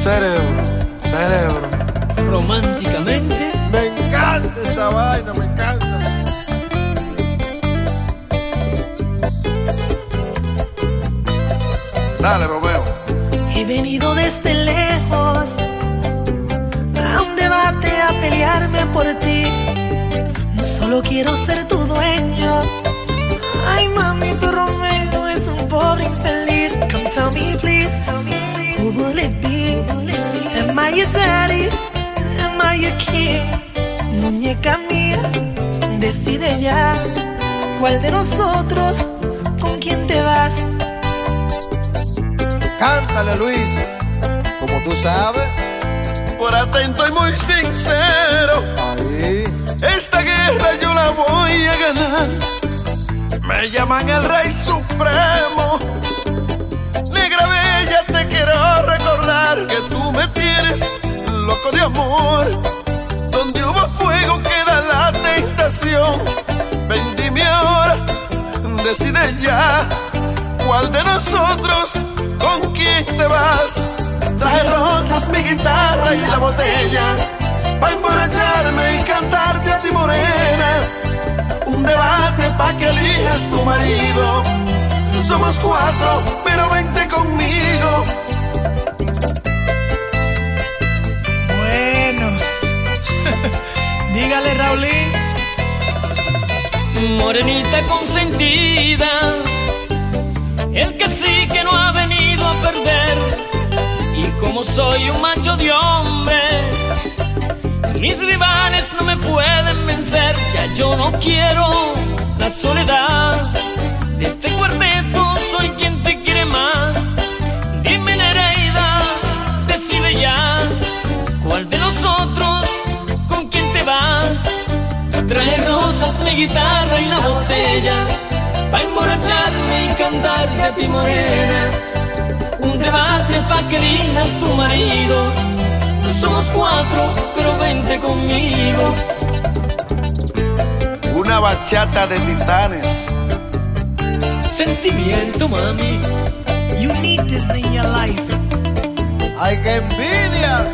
Cerebro. Románticamente. Me encanta esa vaina, me encanta. Dale, Romeo. He venido desde lejos a un debate a pelearme por ti. No solo quiero ser tu dueño. Ay, mami, tu Romeo es un pobre infeliz. Come tell me please, who will it be? Am I your daddy? Am I your king? Muñeca mía, decide ya cuál de nosotros, con quién te vas. Cántale, Luis, como tú sabes. Por atento y muy sincero, Ahí. esta guerra yo la voy a ganar. Me llaman el Rey Supremo. Negra bella, te quiero recordar que tú me tienes loco de amor. Donde hubo fuego queda la tentación. Ven, dime ahora, decide ya cuál de nosotros, con quién te vas. Traje rosas, mi guitarra y la botella pa' emborracharme y cantarte a ti, morena. Un debate pa' que elijas tu marido. Somos 4, pero vente conmigo. Bueno, dígale, Raulín. Morenita consentida, el cacique no ha venido a perder. Y como soy un macho de hombre, mis rivales no me pueden vencer. Ya yo no quiero la soledad de este cuarteto, soy quien te quiere más. Dime, Nereida, decide ya cuál de nosotros, con quién te vas. Trae rosas, mi guitarra y la botella pa' emborracharme y cantarte a ti, morena. Un debate pa' que elijas tu marido. Somos 4, pero vente conmigo. Una bachata de titanes. Sentimiento, mami. You need this in your life. ¡Ay, qué envidia!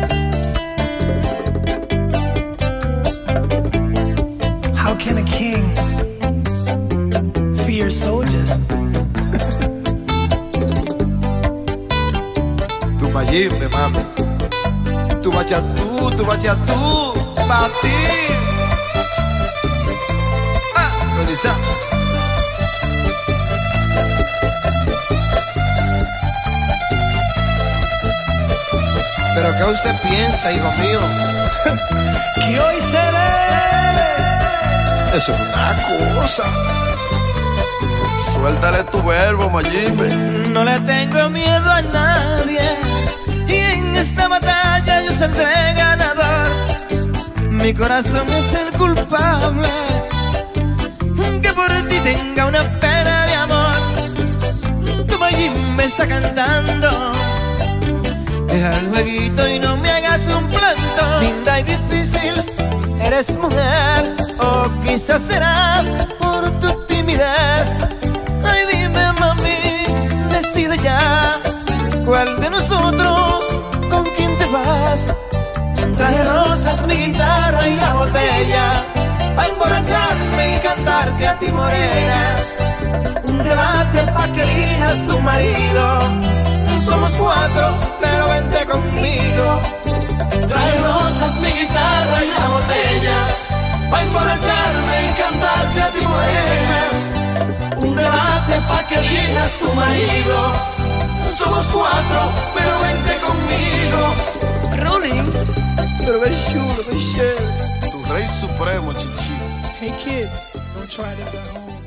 How can a king fear soldiers? Tu mayimbe, mami. Tu bachatú, pa' ti. Melissa. ¿Pero qué usted piensa, hijo mío? Que hoy seré. Eso es una cosa. Suéltale tu verbo, Mayimbe. No le tengo miedo a nadie y en esta batalla yo saldré ganador. Mi corazón es el culpable que por ti tenga una pena de amor. Tu Mayimbe me está cantando. Deja el jueguito y no me hagas un planto. Linda y difícil, eres mujer, o quizás será por tu timidez. Ay, dime, mami, decide ya cuál de nosotros, con quién te vas. Traje rosas, mi guitarra y la botella pa' emborracharme y cantarte a ti, morena. Un debate pa' que elijas tu marido. Somos 4, pero vente conmigo. Trae rosas, mi guitarra y la botella pa' emborracharme y cantarte a ti, morena. Un debate pa' que elijas tu marido. Somos 4, pero vente conmigo. Rolling. Pero ve chulo, ve chévere. Tu Rey Supremo, chichi. Hey kids, don't try this at home.